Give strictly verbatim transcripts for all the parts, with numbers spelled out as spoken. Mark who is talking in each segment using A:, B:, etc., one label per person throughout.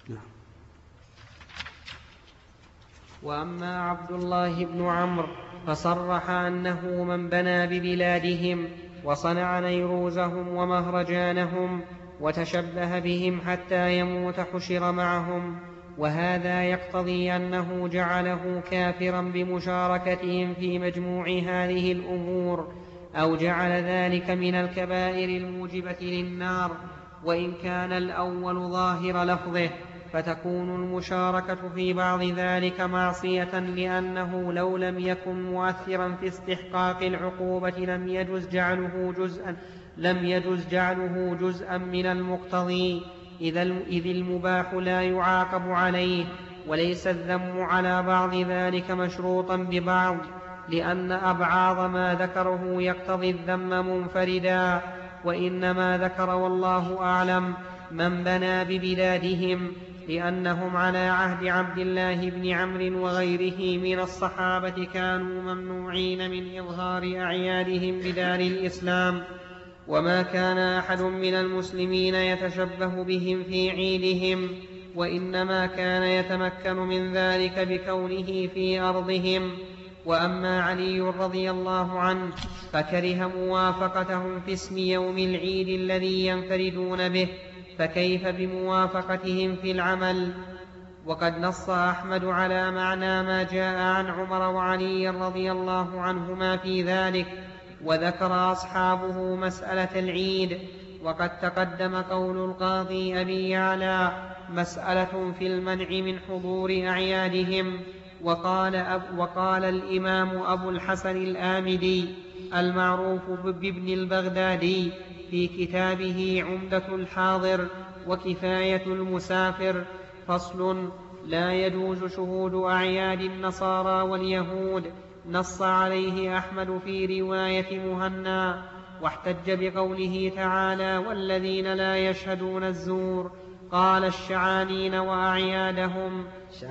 A: وأما عبد الله بن عمرو فصرح أنه من بنى ببلادهم وصنع نيروزهم ومهرجانهم وتشبه بهم حتى يموت حشر معهم، وهذا يقتضي أنه جعله كافرا بمشاركتهم في مجموع هذه الأمور، أو جعل ذلك من الكبائر الموجبة للنار، وإن كان الأول ظاهر لفظه فتكون المشاركة في بعض ذلك معصية، لأنه لو لم يكن مؤثرا في استحقاق العقوبة لم يجز جعله جزءا, لم يجز جعله جزءا من المقتضي، إذ المباح لا يعاقب عليه، وليس الذم على بعض ذلك مشروطا ببعض، لأن أبعاض ما ذكره يقتضي الذم منفردا، وإنما ذكر والله أعلم من بنى ببلادهم، لأنهم على عهد عبد الله بن عمرو وغيره من الصحابة كانوا ممنوعين من إظهار أعيادهم بدار الإسلام، وما كان أحد من المسلمين يتشبه بهم في عيدهم، وإنما كان يتمكن من ذلك بكونه في أرضهم. وأما علي رضي الله عنه فكره موافقتهم في اسم يوم العيد الذي ينفردون به، فكيف بموافقتهم في العمل؟ وقد نص أحمد على معنى ما جاء عن عمر وعلي رضي الله عنهما في ذلك، وذكر أصحابه مسألة العيد. وقد تقدم قول القاضي أبي يعلى مسألة في المنع من حضور أعيادهم. وقال, أب وقال الإمام أبو الحسن الآمدي المعروف بابن البغدادي في كتابه عمدة الحاضر وكفاية المسافر: فصل: لا يجوز شهود أعياد النصارى واليهود. نص عليه أحمد في رواية مهنا، واحتج بقوله تعالى: والذين لا يشهدون الزور. قال الشعانين وأعيادهم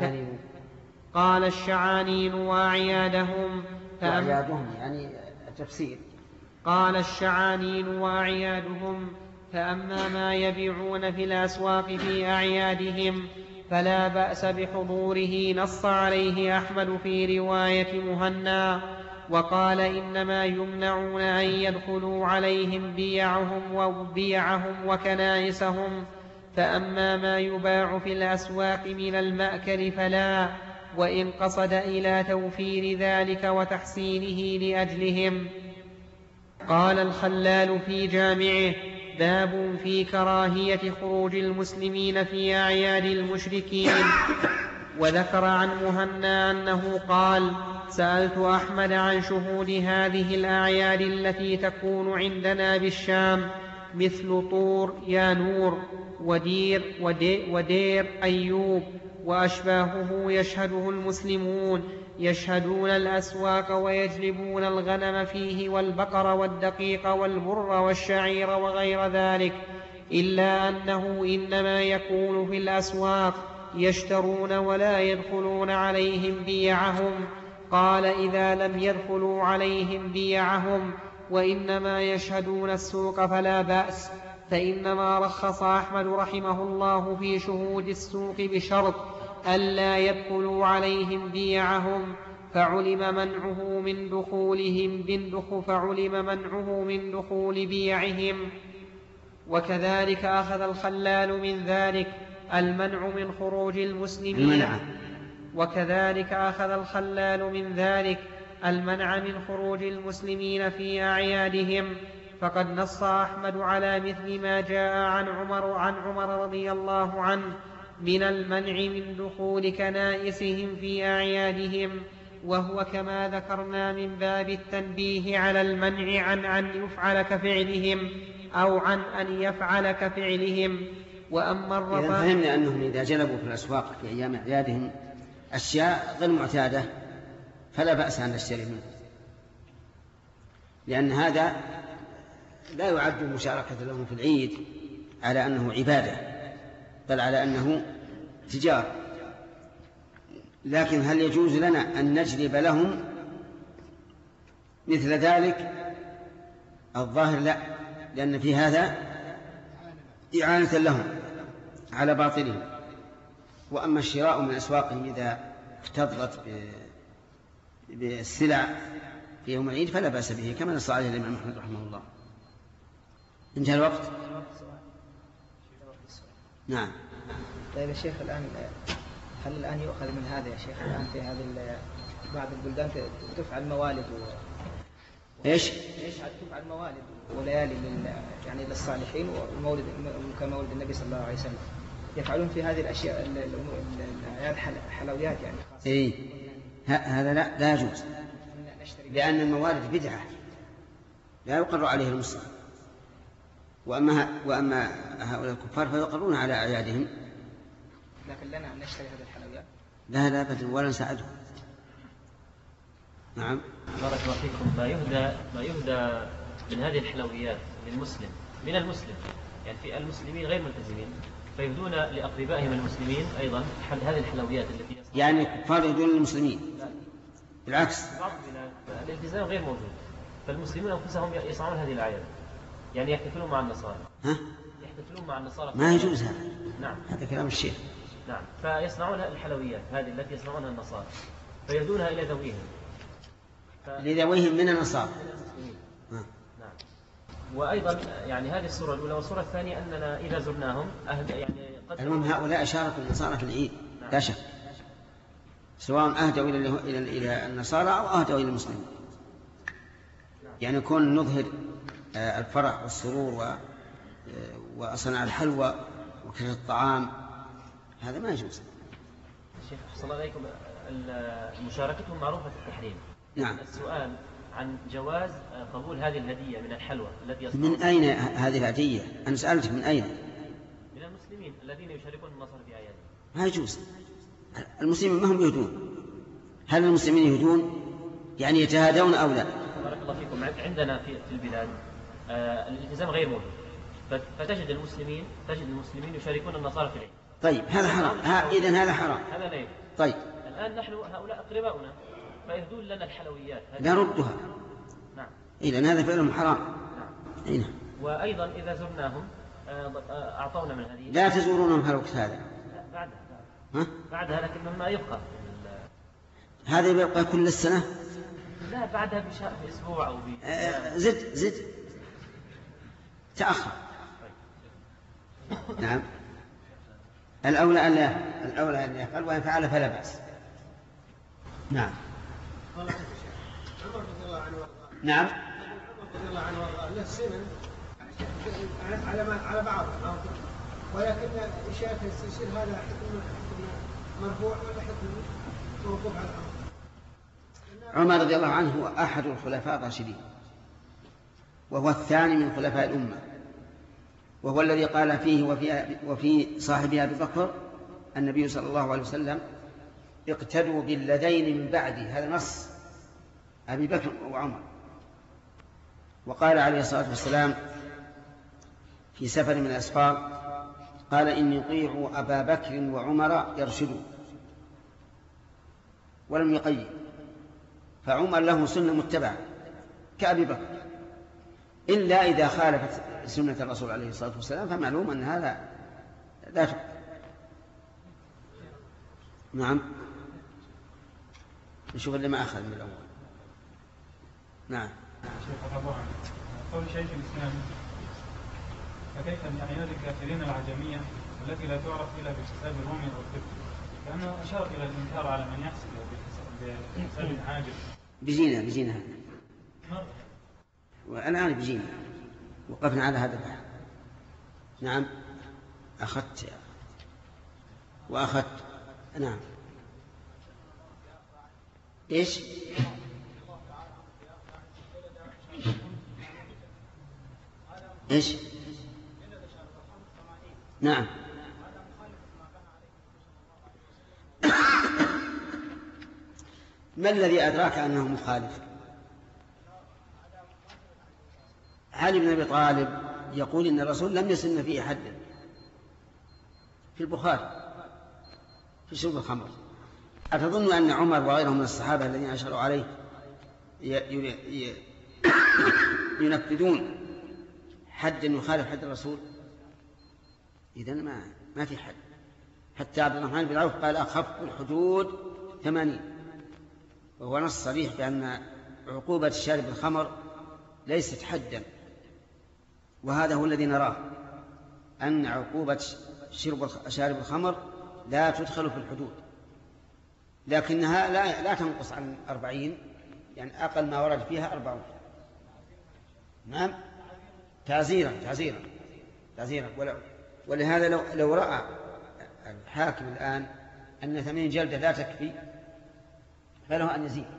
A: قال الشعانين وأعيادهم
B: وأعيادهم يعني تفسير.
A: قال الشعانين وأعيادهم فأما ما يبيعون في الأسواق في أعيادهم فلا بأس بحضوره. نص عليه أحمد في رواية مهنا، وقال إنما يمنعون أن يدخلوا عليهم بيعهم وبيعهم وكنائسهم، فأما ما يباع في الأسواق من المأكل فلا، وإن قصد إلى توفير ذلك وتحسينه لأجلهم. قال الخلال في جامعه: باب في كراهية خروج المسلمين في أعياد المشركين. وذكر عن مهنا أنه قال: سألت أحمد عن شهود هذه الأعياد التي تكون عندنا بالشام، مثل طور يانور ودير, ودير, ودير أيوب وأشباهه، يشهده المسلمون، يشهدون الأسواق ويجلبون الغنم فيه والبقر والدقيق والبر والشعير وغير ذلك، إلا أنه إنما يكون في الأسواق يشترون ولا يدخلون عليهم بيعهم. قال: إذا لم يدخلوا عليهم بيعهم وإنما يشهدون السوق فلا بأس، فإنما رخص أحمد رحمه الله في شهود السوق بشرط ألا يدخلوا عليهم بيعهم، فعلم منعه من دخولهم بندخ فعلم منعه من دخول بيعهم. وكذلك أخذ الخلال من ذلك المنع من خروج المسلمين وكذلك أخذ الخلال من ذلك المنع من خروج المسلمين في أعيادهم، فقد نص أحمد على مثل ما جاء عن عمر عن عمر رضي الله عنه من المنع من دخول كنائسهم في أعيادهم، وهو كما ذكرنا من باب التنبيه على المنع عن أن يفعل كفعلهم أو عن أن يفعل كفعلهم. وأما الرفاق،
B: إذا فهمنا أنهم إذا جلبوا في الأسواق في أيام أعيادهم أشياء غير معتادة فلا بأس أن نشتري منه، لأن هذا لا يعد مشاركة لهم في العيد على أنه عبادة، بل على أنه تجارة. لكن هل يجوز لنا أن نجلب لهم مثل ذلك؟ الظاهر لا، لأن في هذا إعانة لهم على باطلهم. وأما الشراء من أسواقهم إذا اكتظت بالسلع في يوم العيد فلا بأس به، كما نص عليه الإمام أحمد رحمه الله. انتهى الوقت. نعم.
C: طيب يا شيخ، الآن هل الآن يؤخذ من هذا يا شيخ الآن في هذه بعض البلدان تفعل موالد و...
B: ايش؟
C: ايش تفعل موالد وليالي لل... يعني للصالحين ومولد كمولد النبي صلى الله عليه وسلم، يفعلون في هذه الأشياء الأعياد حلويات يعني خاصة.
B: إيه هذا لا لا يجوز، لأن الموالد بدعة لا يقر عليه المسلم. وأما وأما هؤلاء الكفار فيقرون على أعيادهم.
C: لكن لنا أن نشتري هذه الحلويات؟
B: لا لا أبدا، ولا نساعدهم. نعم.
D: بارك الله فيكم. ما يهدى ما يهدى من هذه الحلويات للمسلم من المسلم، يعني في المسلمين غير ملتزمين فيهدون لأقربائهم المسلمين أيضا هذه الحلويات التي يصنعون.
B: يعني الكفار يهدون للمسلمين؟ بالعكس،
D: الالتزام غير موجود، فالمسلمون أنفسهم يصنعون هذه الأعياد، يعني يحتفلون مع النصارى.
B: ها؟
D: يحتفلون مع النصارى.
B: ما يجوز هذا.
D: نعم.
B: هذا كلام الشيخ.
D: نعم. فيصنعون الحلويات هذه التي يصنعونها النصارى فيهدونها إلى ذويهم.
B: ف... لذويهم من النصارى.
D: نعم. وأيضا يعني هذه الصورة الأولى، والصورة الثانية أننا إذا زرناهم أهد يعني قد
B: المهم هؤلاء شاركوا النصارى في العيد.
D: نعم.
B: لا شك، سواء أهدوا إلى إلى إلى النصارى أو أهدوا إلى المسلمين.
D: نعم.
B: يعني يكون نظهر الفرح والسرور و وصنع الحلوى وكثرة الطعام، هذا ما يجوز.
D: شيخ أحسن الله عليكم، مشاركتهم معروفة في التحريم.
B: نعم.
D: السؤال عن جواز قبول هذه الهدية من الحلوى التي يصنعون.
B: من أين هذه الهدية؟ أنا سألتك من أين؟
D: من المسلمين الذين يشاركون النصارى في أعيادهم.
B: ما يجوز. المسلمين ما هم يهدون. هل المسلمين يهدون؟ يعني يتهادون أو لا؟
D: بارك الله فيكم. عندنا في البلاد آه الالتزام غير موجود، فتجد المسلمين تجد المسلمين يشاركون النصارى في العيد.
B: طيب هذا حرام. ها إذن هذا حرام.
D: هذا لا يجوز.
B: طيب
D: الآن نحن هؤلاء أقرباؤنا فيهدون لنا الحلويات.
B: نردها.
D: نعم.
B: إذن هذا فعلهم حرام.
D: نعم.
B: أين؟
D: وأيضا إذا زرناهم أعطونا من هذه.
B: لا تزورونهم في الوقت هذا.
D: لا بعدها.
B: ها؟
D: بعدها، لكن مما يبقى.
B: هذا يبقى كل السنة؟
D: لا بعدها بشهر، بأسبوع أو ب.
B: آه زد زد تأخر. نعم. الأولى أن لا الأولى أن يفعل، وإن فعل فلا بأس. نعم. نعم.
E: رضي الله عنه وارضاه له سنن على ما على بعض، ولكن شاف يصير هذا حكم مرفوع ولا حكم موقوف على الأمر.
B: عمر رضي الله عنه هو أحد الخلفاء الراشدين، وهو الثاني من خلفاء الأمة، وهو الذي قال فيه وفي, وفي صاحبه أبي بكر النبي صلى الله عليه وسلم: اقتدوا بالذين من بعدي. هذا نص أبي بكر وعمر. وقال عليه الصلاة والسلام في سفر من الأسفار، قال: إني أطيع أبا بكر وعمر يرشدوا، ولم يقيد. فعمر له سنة متبعة كأبي بكر، إلا إذا خالفت سنة الرسول عليه الصلاة والسلام فمعلوم أن هذا لا تقبل. نعم. نشوف اللي ما أخذ من الأول. نعم.
F: شيخ الله عنه قول شيخ الإسلام: فكيف بأعياد الكافرين العجمية التي لا تعرف إلا بحساب الرومي والقبط؟ لأنه أشار إلى الإنكار على من يحسب بحساب عاجل.
B: بجينا بجينا والآن بجينا وقفنا على هذا البحث. نعم. أخذت وأخذت. نعم. إيش؟ إيش؟ نعم. ما الذي أدراك أنه مخالف؟ علي بن أبي طالب يقول إن الرسول لم يسن فيه حدا في البخاري في شرب الخمر. أتظن أن عمر وغيرهم من الصحابة الذين أشاروا عليه ينفذون حدا يخالف حد الرسول؟ إذن ما ما في حد. حتى عبد الرحمن بن عوف قال أخف الحدود ثمانين، وهو نص صريح بأن عقوبة الشارب الخمر ليست حدا، وهذا هو الذي نراه، أن عقوبة شارب الخمر لا تدخل في الحدود، لكنها لا, لا تنقص عن أربعين، يعني أقل ما ورد فيها أربعون. نعم، تعزيرا تعزيرا تعزيرا ولهذا لو, لو رأى الحاكم الآن أن ثمانين جلدة لا تكفي فله أن يزيد.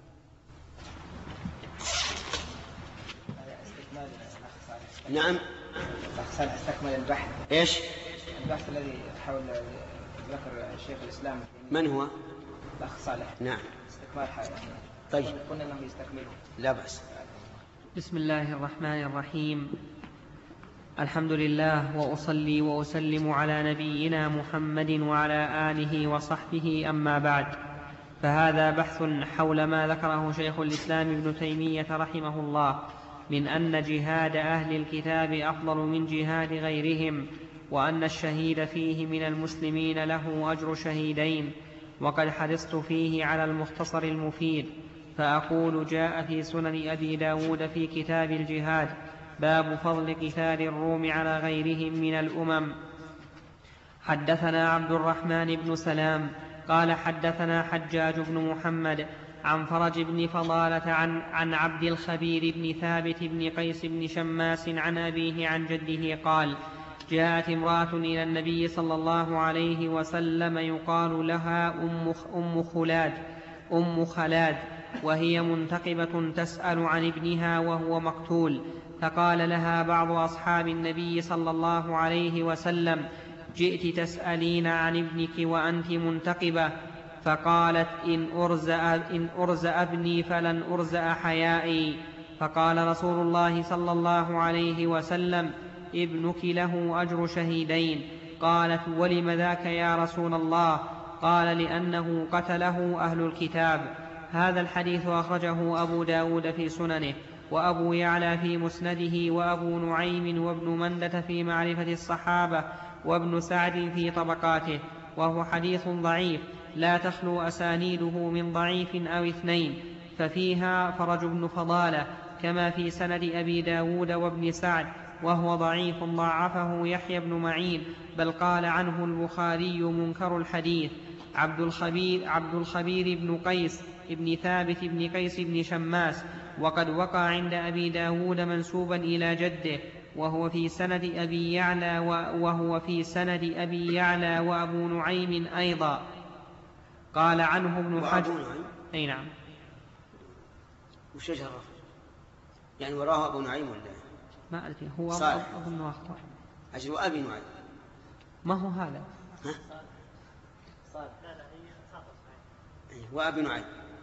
B: نعم،
C: استكمل البحث.
B: إيش؟
C: البحث الذي حول ذكر الشيخ الإسلام.
B: من هو؟
C: الأخ صالح.
B: نعم،
C: استكمال حاجة.
B: طيب،
C: قلنا أنهم يستكملوا.
B: لا بأس.
A: بسم الله الرحمن الرحيم. الحمد لله، وأصلي وأسلم على نبينا محمد وعلى آله وصحبه، أما بعد، فهذا بحث حول ما ذكره شيخ الإسلام ابن تيمية رحمه الله من أن جهاد أهل الكتاب أفضل من جهاد غيرهم، وأن الشهيد فيه من المسلمين له أجر شهيدين. وقد حرصت فيه على المختصر المفيد، فأقول: جاء في سنن أبي داود في كتاب الجهاد باب فضل قتال الروم على غيرهم من الأمم. حدثنا عبد الرحمن بن سلام قال حدثنا حجاج بن محمد عن فرج بن فضالة عن, عن عبد الخبير بن ثابت بن قيس بن شماس عن أبيه عن جده قال: جاءت امرأة إلى النبي صلى الله عليه وسلم يقال لها أم, أم خلاد أم خلاد وهي منتقبة تسأل عن ابنها وهو مقتول، فقال لها بعض أصحاب النبي صلى الله عليه وسلم: جئت تسألين عن ابنك وأنت منتقبة؟ فقالت: إن أرزأ, إن أرزأ ابني فلن أرزأ حيائي. فقال رسول الله صلى الله عليه وسلم: ابنك له أجر شهيدين. قالت: ولم ذاك يا رسول الله؟ قال: لأنه قتله أهل الكتاب. هذا الحديث أخرجه أبو داود في سننه، وأبو يعلى في مسنده، وأبو نعيم وابن مندة في معرفة الصحابة، وابن سعد في طبقاته، وهو حديث ضعيف لا تخلو أسانيده من ضعيف أو اثنين، ففيها فرج بن فضالة كما في سند أبي داود وابن سعد، وهو ضعيف ضعفه يحيى بن معين، بل قال عنه البخاري منكر الحديث. عبد الخبير, عبد الخبير بن قيس ابن ثابت بن قيس بن شماس، وقد وقع عند أبي داود منسوبا إلى جده، وهو في سند أبي يعلى وهو في سند أبي يعلى وأبو نعيم أيضا. قال عنه ابن حجر. أي نعم.
B: وش جره؟ يعني وراه أبو نعيم ولا
A: ما أدري، هو
B: صالح.
A: أظن أخطأ.
B: أجل أبي نعيم.
A: ما هو هذا؟
B: ها؟ وأبي نعيم.